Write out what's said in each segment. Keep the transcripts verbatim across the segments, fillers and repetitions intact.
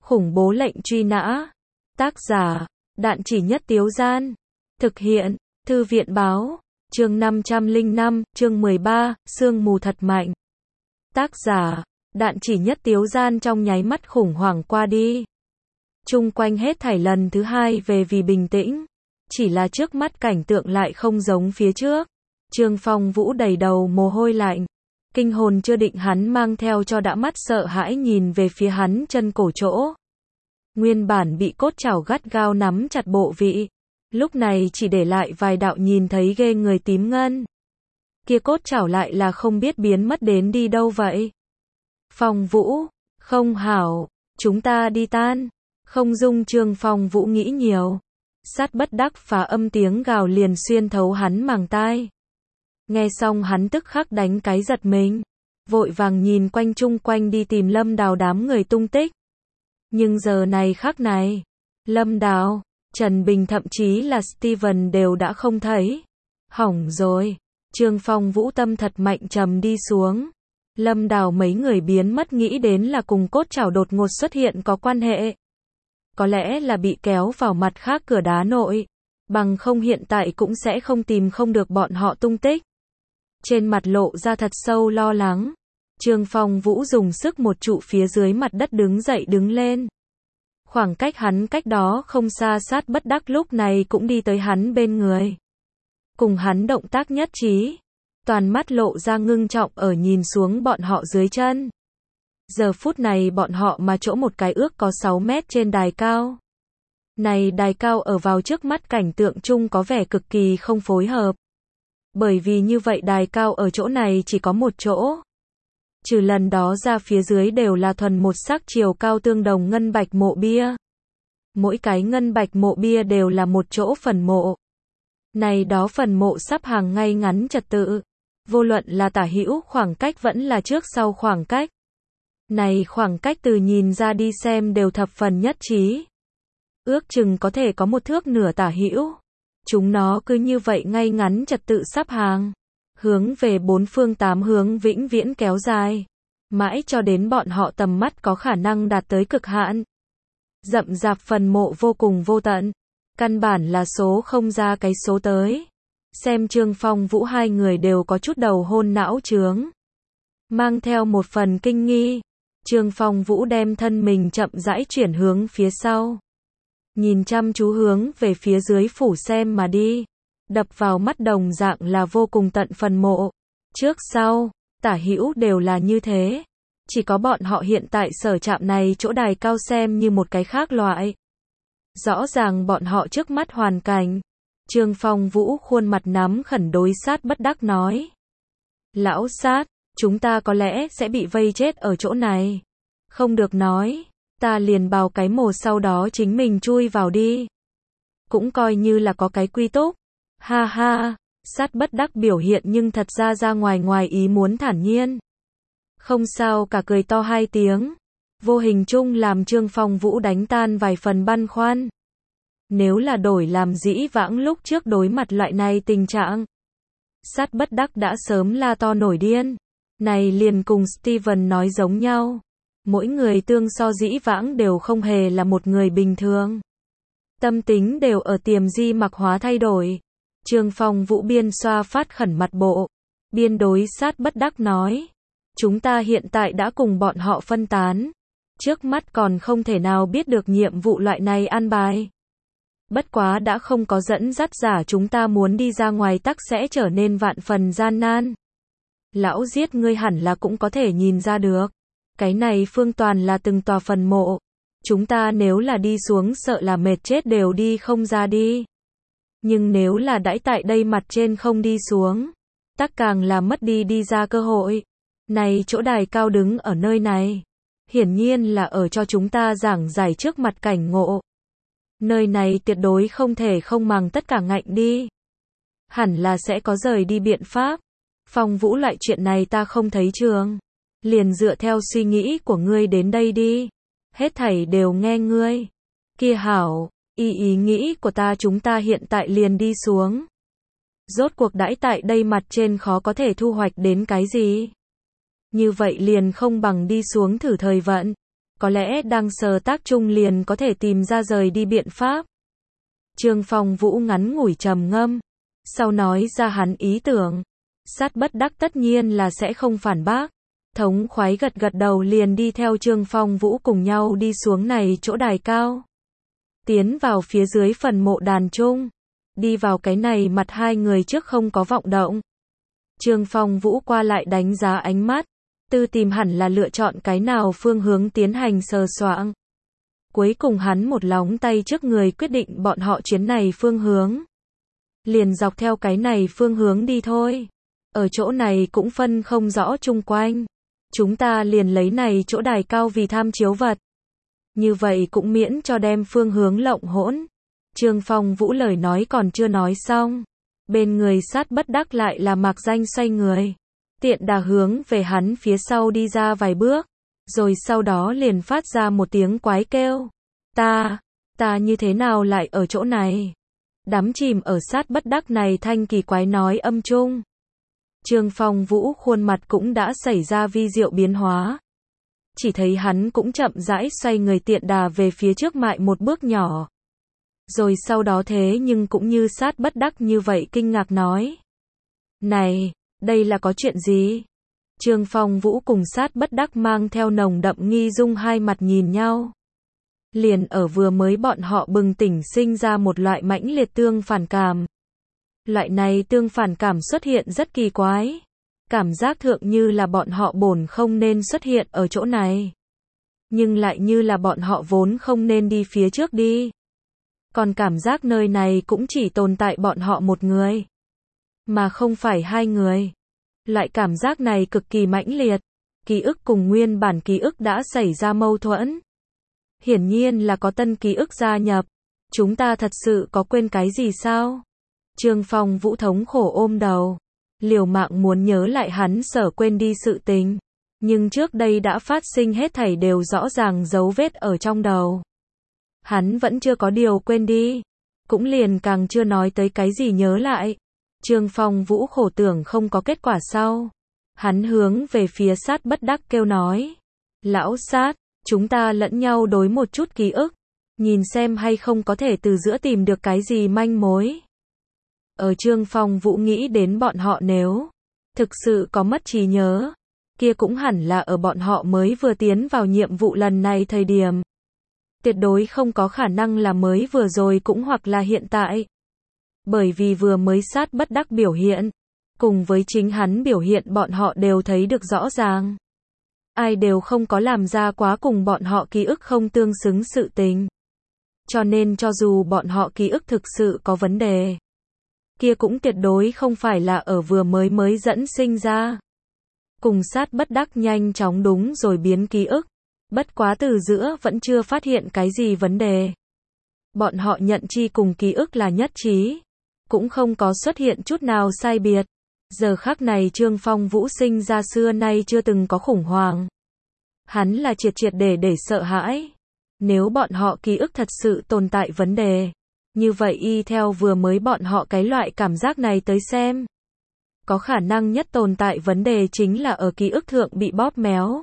Khủng bố lệnh truy nã. Tác giả, Đạn Chỉ Nhất Tiếu Gian. Thực hiện, Thư viện báo. Chương năm trăm lẻ năm, chương mười ba, sương mù thật mạnh. Tác giả, Đạn Chỉ Nhất Tiếu Gian trong nháy mắt khủng hoảng qua đi. Chung quanh hết thảy lần thứ hai về vì bình tĩnh. Chỉ là trước mắt cảnh tượng lại không giống phía trước. Trương Phong Vũ đầy đầu mồ hôi lạnh. Kinh hồn chưa định hắn mang theo cho đã mắt sợ hãi nhìn về phía hắn chân cổ chỗ. Nguyên bản bị cốt chảo gắt gao nắm chặt bộ vị. Lúc này chỉ để lại vài đạo nhìn thấy ghê người tím ngân. Kia cốt chảo lại là không biết biến mất đến đi đâu vậy. Phong Vũ, không hảo, chúng ta đi tan. Không dung Trương Phong Vũ nghĩ nhiều. Sát bất đắc phá âm tiếng gào liền xuyên thấu hắn màng tai. Nghe xong hắn tức khắc đánh cái giật mình. Vội vàng nhìn quanh chung quanh đi tìm Lâm Đào đám người tung tích. Nhưng giờ này khắc này, Lâm Đào, Trần Bình thậm chí là Steven đều đã không thấy. Hỏng rồi, Trương Phong Vũ tâm thật mạnh trầm đi xuống. Lâm Đào mấy người biến mất nghĩ đến là cùng cốt chảo đột ngột xuất hiện có quan hệ. Có lẽ là bị kéo vào mặt khác cửa đá nội. Bằng không hiện tại cũng sẽ không tìm không được bọn họ tung tích. Trên mặt lộ ra thật sâu lo lắng. Trương Phong Vũ dùng sức một trụ phía dưới mặt đất đứng dậy đứng lên. Khoảng cách hắn cách đó không xa sát bất đắc lúc này cũng đi tới hắn bên người. Cùng hắn động tác nhất trí. Toàn mắt lộ ra ngưng trọng ở nhìn xuống bọn họ dưới chân. Giờ phút này bọn họ mà chỗ một cái ước có sáu mét trên đài cao. Này đài cao ở vào trước mắt cảnh tượng chung có vẻ cực kỳ không phối hợp. Bởi vì như vậy đài cao ở chỗ này chỉ có một chỗ. Trừ lần đó ra phía dưới đều là thuần một sắc chiều cao tương đồng ngân bạch mộ bia. Mỗi cái ngân bạch mộ bia đều là một chỗ phần mộ. Này đó phần mộ sắp hàng ngay ngắn trật tự. Vô luận là tả hữu khoảng cách vẫn là trước sau khoảng cách. Này khoảng cách từ nhìn ra đi xem đều thập phần nhất trí. Ước chừng có thể có một thước nửa tả hữu. Chúng nó cứ như vậy ngay ngắn trật tự sắp hàng. Hướng về bốn phương tám hướng vĩnh viễn kéo dài. Mãi cho đến bọn họ tầm mắt có khả năng đạt tới cực hạn. Rậm rạp phần mộ vô cùng vô tận. Căn bản là số không ra cái số tới. Xem Trương Phong Vũ hai người đều có chút đầu hôn não trướng. Mang theo một phần kinh nghi. Trương Phong Vũ đem thân mình chậm rãi chuyển hướng phía sau. Nhìn chăm chú hướng về phía dưới phủ xem mà đi. Đập vào mắt đồng dạng là vô cùng tận phần mộ. Trước sau, tả hữu đều là như thế. Chỉ có bọn họ hiện tại sở chạm này chỗ đài cao xem như một cái khác loại. Rõ ràng bọn họ trước mắt hoàn cảnh. Trương Phong Vũ khuôn mặt nắm khẩn đối sát bất đắc nói. Lão sát, chúng ta có lẽ sẽ bị vây chết ở chỗ này. Không được nói, ta liền bào cái mồ sau đó chính mình chui vào đi. Cũng coi như là có cái quy túc. Ha ha, sát bất đắc biểu hiện nhưng thật ra ra ngoài ngoài ý muốn thản nhiên. Không sao cả cười to hai tiếng. Vô hình chung làm Trương Phong Vũ đánh tan vài phần băn khoăn. Nếu là đổi làm dĩ vãng lúc trước đối mặt loại này tình trạng. Sát bất đắc đã sớm la to nổi điên. Này liền cùng Steven nói giống nhau. Mỗi người tương so dĩ vãng đều không hề là một người bình thường. Tâm tính đều ở tiềm di mặc hóa thay đổi. Trương Phong Vũ biên xoa phát khẩn mặt bộ. Biên đối sát bất đắc nói. Chúng ta hiện tại đã cùng bọn họ phân tán. Trước mắt còn không thể nào biết được nhiệm vụ loại này an bài. Bất quá đã không có dẫn dắt giả chúng ta muốn đi ra ngoài tắc sẽ trở nên vạn phần gian nan. Lão giết ngươi hẳn là cũng có thể nhìn ra được. Cái này phương toàn là từng tòa phần mộ. Chúng ta nếu là đi xuống sợ là mệt chết đều đi không ra đi. Nhưng nếu là đãi tại đây mặt trên không đi xuống. Tắc càng là mất đi đi ra cơ hội. Này chỗ đài cao đứng ở nơi này. Hiển nhiên là ở cho chúng ta giảng giải trước mặt cảnh ngộ. Nơi này tuyệt đối không thể không màng tất cả ngạnh đi. Hẳn là sẽ có rời đi biện pháp. Phong Vũ loại chuyện này ta không thấy trường. Liền dựa theo suy nghĩ của ngươi đến đây đi. Hết thảy đều nghe ngươi. Kia hảo, ý ý nghĩ của ta chúng ta hiện tại liền đi xuống. Rốt cuộc đãi tại đây mặt trên khó có thể thu hoạch đến cái gì. Như vậy liền không bằng đi xuống thử thời vận. có lẽ đang sờ tác chung liền có thể tìm ra rời đi biện pháp. Trương Phong Vũ ngắn ngủi trầm ngâm, sau nói ra hắn ý tưởng. Sát Bất Đắc tất nhiên là sẽ không phản bác. Thống khoái gật gật đầu liền đi theo Trương Phong Vũ cùng nhau đi xuống này chỗ đài cao. Tiến vào phía dưới phần mộ đàn chung. Đi vào cái này mặt hai người trước không có vọng động. Trương Phong Vũ qua lại đánh giá ánh mắt. Tư tìm hẳn là lựa chọn cái nào phương hướng tiến hành sờ soạng. Cuối cùng hắn một lóng tay trước người quyết định bọn họ chuyến này phương hướng. Liền dọc theo cái này phương hướng đi thôi. Ở chỗ này cũng phân không rõ chung quanh. Chúng ta liền lấy này chỗ đài cao vì tham chiếu vật. Như vậy cũng miễn cho đem phương hướng lộng hỗn. Trương Phong Vũ lời nói còn chưa nói xong. Bên người Sát Bất Đắc lại là Mạc Danh xoay người. Tiện đà hướng về hắn phía sau đi ra vài bước. Rồi sau đó liền phát ra một tiếng quái kêu. Ta, ta như thế nào lại ở chỗ này? Đắm chìm ở Sát Bất Đắc này thanh kỳ quái nói âm chung. Trương Phong Vũ khuôn mặt cũng đã xảy ra vi diệu biến hóa. Chỉ thấy hắn cũng chậm rãi xoay người tiện đà về phía trước mại một bước nhỏ. Rồi sau đó thế nhưng cũng như Sát Bất Đắc như vậy kinh ngạc nói. Này, đây là có chuyện gì? Trương Phong Vũ cùng Sát Bất Đắc mang theo nồng đậm nghi dung hai mặt nhìn nhau. Liền ở vừa mới bọn họ bừng tỉnh sinh ra một loại mãnh liệt tương phản cảm. Loại này tương phản cảm xuất hiện rất kỳ quái. Cảm giác thượng như là bọn họ bổn không nên xuất hiện ở chỗ này. Nhưng lại như là bọn họ vốn không nên đi phía trước đi. Còn cảm giác nơi này cũng chỉ tồn tại bọn họ một người. Mà không phải hai người. Loại cảm giác này cực kỳ mãnh liệt. Ký ức cùng nguyên bản ký ức đã xảy ra mâu thuẫn. Hiển nhiên là có tân ký ức gia nhập. Chúng ta thật sự có quên cái gì sao? Trương Phong Vũ thống khổ ôm đầu. Liều mạng muốn nhớ lại hắn sở quên đi sự tình. Nhưng trước đây đã phát sinh hết thảy đều rõ ràng dấu vết ở trong đầu. Hắn vẫn chưa có điều quên đi. Cũng liền càng chưa nói tới cái gì nhớ lại. Trương Phong Vũ khổ tưởng không có kết quả sau. Hắn hướng về phía Sát Bất Đắc kêu nói. Lão Sát, chúng ta lẫn nhau đối một chút ký ức. Nhìn xem hay không có thể từ giữa tìm được cái gì manh mối. Ở Trương Phong Vũ nghĩ đến bọn họ nếu thực sự có mất trí nhớ, kia cũng hẳn là ở bọn họ mới vừa tiến vào nhiệm vụ lần này thời điểm. Tuyệt đối không có khả năng là mới vừa rồi cũng hoặc là hiện tại. Bởi vì vừa mới Sát Bất Đắc biểu hiện, cùng với chính hắn biểu hiện bọn họ đều thấy được rõ ràng. Ai đều không có làm ra quá cùng bọn họ ký ức không tương xứng sự tình. Cho nên cho dù bọn họ ký ức thực sự có vấn đề, kia cũng tuyệt đối không phải là ở vừa mới mới dẫn sinh ra. Cùng Sát Bất Đắc nhanh chóng đúng rồi biến ký ức. Bất quá từ giữa vẫn chưa phát hiện cái gì vấn đề. Bọn họ nhận chi cùng ký ức là nhất trí. Cũng không có xuất hiện chút nào sai biệt. Giờ khắc này Trương Phong Vũ sinh ra xưa nay chưa từng có khủng hoảng. Hắn là triệt triệt để để sợ hãi. Nếu bọn họ ký ức thật sự tồn tại vấn đề, như vậy y theo vừa mới bọn họ cái loại cảm giác này tới xem. Có khả năng nhất tồn tại vấn đề chính là ở ký ức thượng bị bóp méo.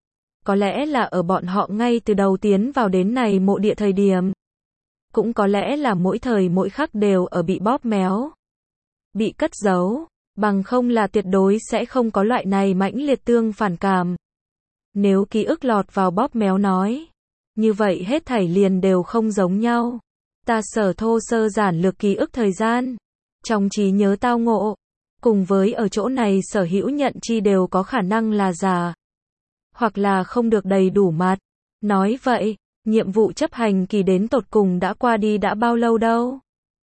Có lẽ là ở bọn họ ngay từ đầu tiến vào đến này mộ địa thời điểm. Cũng có lẽ là mỗi thời mỗi khắc đều ở bị bóp méo. Bị cất giấu, bằng không là tuyệt đối sẽ không có loại này mãnh liệt tương phản cảm. Nếu ký ức lọt vào bóp méo nói, như vậy hết thảy liền đều không giống nhau. Ta sở thô sơ giản lược ký ức thời gian, trong trí nhớ tao ngộ, cùng với ở chỗ này sở hữu nhận chi đều có khả năng là giả, hoặc là không được đầy đủ mặt. Nói vậy, nhiệm vụ chấp hành kỳ đến tột cùng đã qua đi đã bao lâu đâu?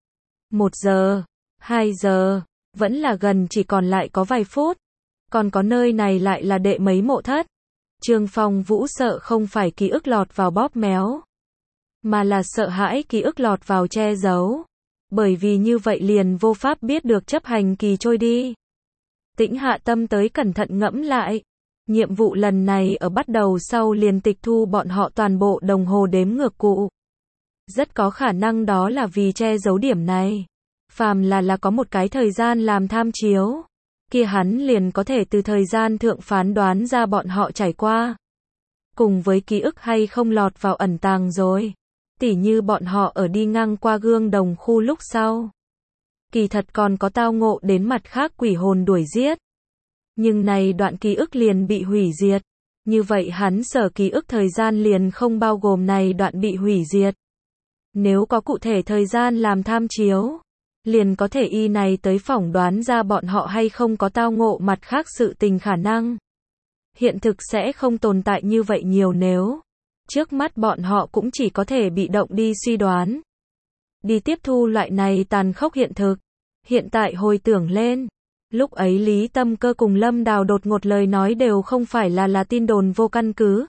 Một giờ, hai giờ, vẫn là gần chỉ còn lại có vài phút. Còn có nơi này lại là đệ mấy mộ thất. Trương Phong Vũ sợ không phải ký ức lọt vào bóp méo, mà là sợ hãi ký ức lọt vào che giấu. Bởi vì như vậy liền vô pháp biết được chấp hành kỳ trôi đi. Tĩnh hạ tâm tới cẩn thận ngẫm lại. Nhiệm vụ lần này ở bắt đầu sau liền tịch thu bọn họ toàn bộ đồng hồ đếm ngược cụ. Rất có khả năng đó là vì che giấu điểm này. Phàm là là có một cái thời gian làm tham chiếu, kia hắn liền có thể từ thời gian thượng phán đoán ra bọn họ trải qua. cùng với ký ức hay không lọt vào ẩn tàng rồi. Tỉ như bọn họ ở đi ngang qua gương đồng khu lúc sau. Kỳ thật còn có tao ngộ đến mặt khác quỷ hồn đuổi giết. Nhưng này đoạn ký ức liền bị hủy diệt. Như vậy hắn sở ký ức thời gian liền không bao gồm này đoạn bị hủy diệt. Nếu có cụ thể thời gian làm tham chiếu, liền có thể y này tới phỏng đoán ra bọn họ hay không có tao ngộ mặt khác sự tình khả năng. Hiện thực sẽ không tồn tại như vậy nhiều nếu. Trước mắt bọn họ cũng chỉ có thể bị động đi suy đoán. Đi tiếp thu loại này tàn khốc hiện thực. Hiện tại hồi tưởng lên. Lúc ấy Lý Tâm Cơ cùng Lâm Đào đột ngột lời nói đều không phải là là tin đồn vô căn cứ.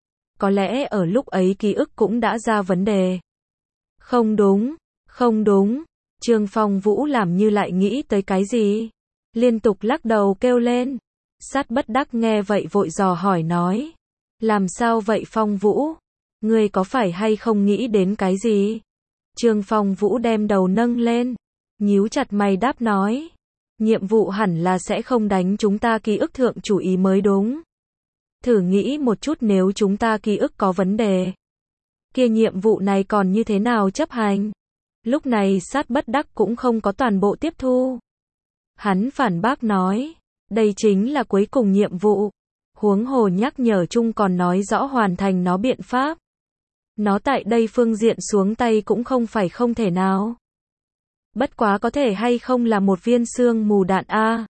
Có lẽ ở lúc ấy ký ức cũng đã ra vấn đề. Không đúng, không đúng. Trương Phong Vũ làm như lại nghĩ tới cái gì. Liên tục lắc đầu kêu lên. Sát Bất Đắc nghe vậy vội dò hỏi nói. Làm sao vậy Phong Vũ? Ngươi có phải hay không nghĩ đến cái gì? Trương Phong Vũ đem đầu nâng lên. Nhíu chặt mày đáp nói. Nhiệm vụ hẳn là sẽ không đánh chúng ta ký ức thượng chủ ý mới đúng. Thử nghĩ một chút nếu chúng ta ký ức có vấn đề. Kia nhiệm vụ này còn như thế nào chấp hành? Lúc này Sát Bất Đắc cũng không có toàn bộ tiếp thu. Hắn phản bác nói. Đây chính là cuối cùng nhiệm vụ. Huống hồ nhắc nhở chung còn nói rõ hoàn thành nó biện pháp. Nó tại đây phương diện xuống tay cũng không phải không thể nào. Bất quá có thể hay không là một viên xương mù đạn a.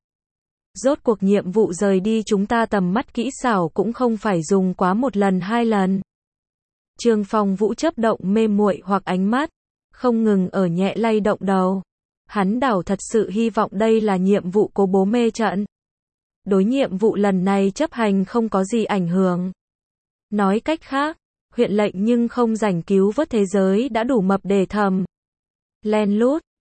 Rốt cuộc nhiệm vụ rời đi chúng ta tầm mắt kỹ xảo cũng không phải dùng quá một lần hai lần. Trương Phong Vũ chớp động mê muội hoặc ánh mắt, không ngừng ở nhẹ lay động đầu. Hắn đảo thật sự hy vọng đây là nhiệm vụ cố bố mê trận. Đối nhiệm vụ lần này chấp hành không có gì ảnh hưởng. Nói cách khác, huyện lệnh nhưng không rảnh cứu vớt thế giới đã đủ mập để thầm. Len lút,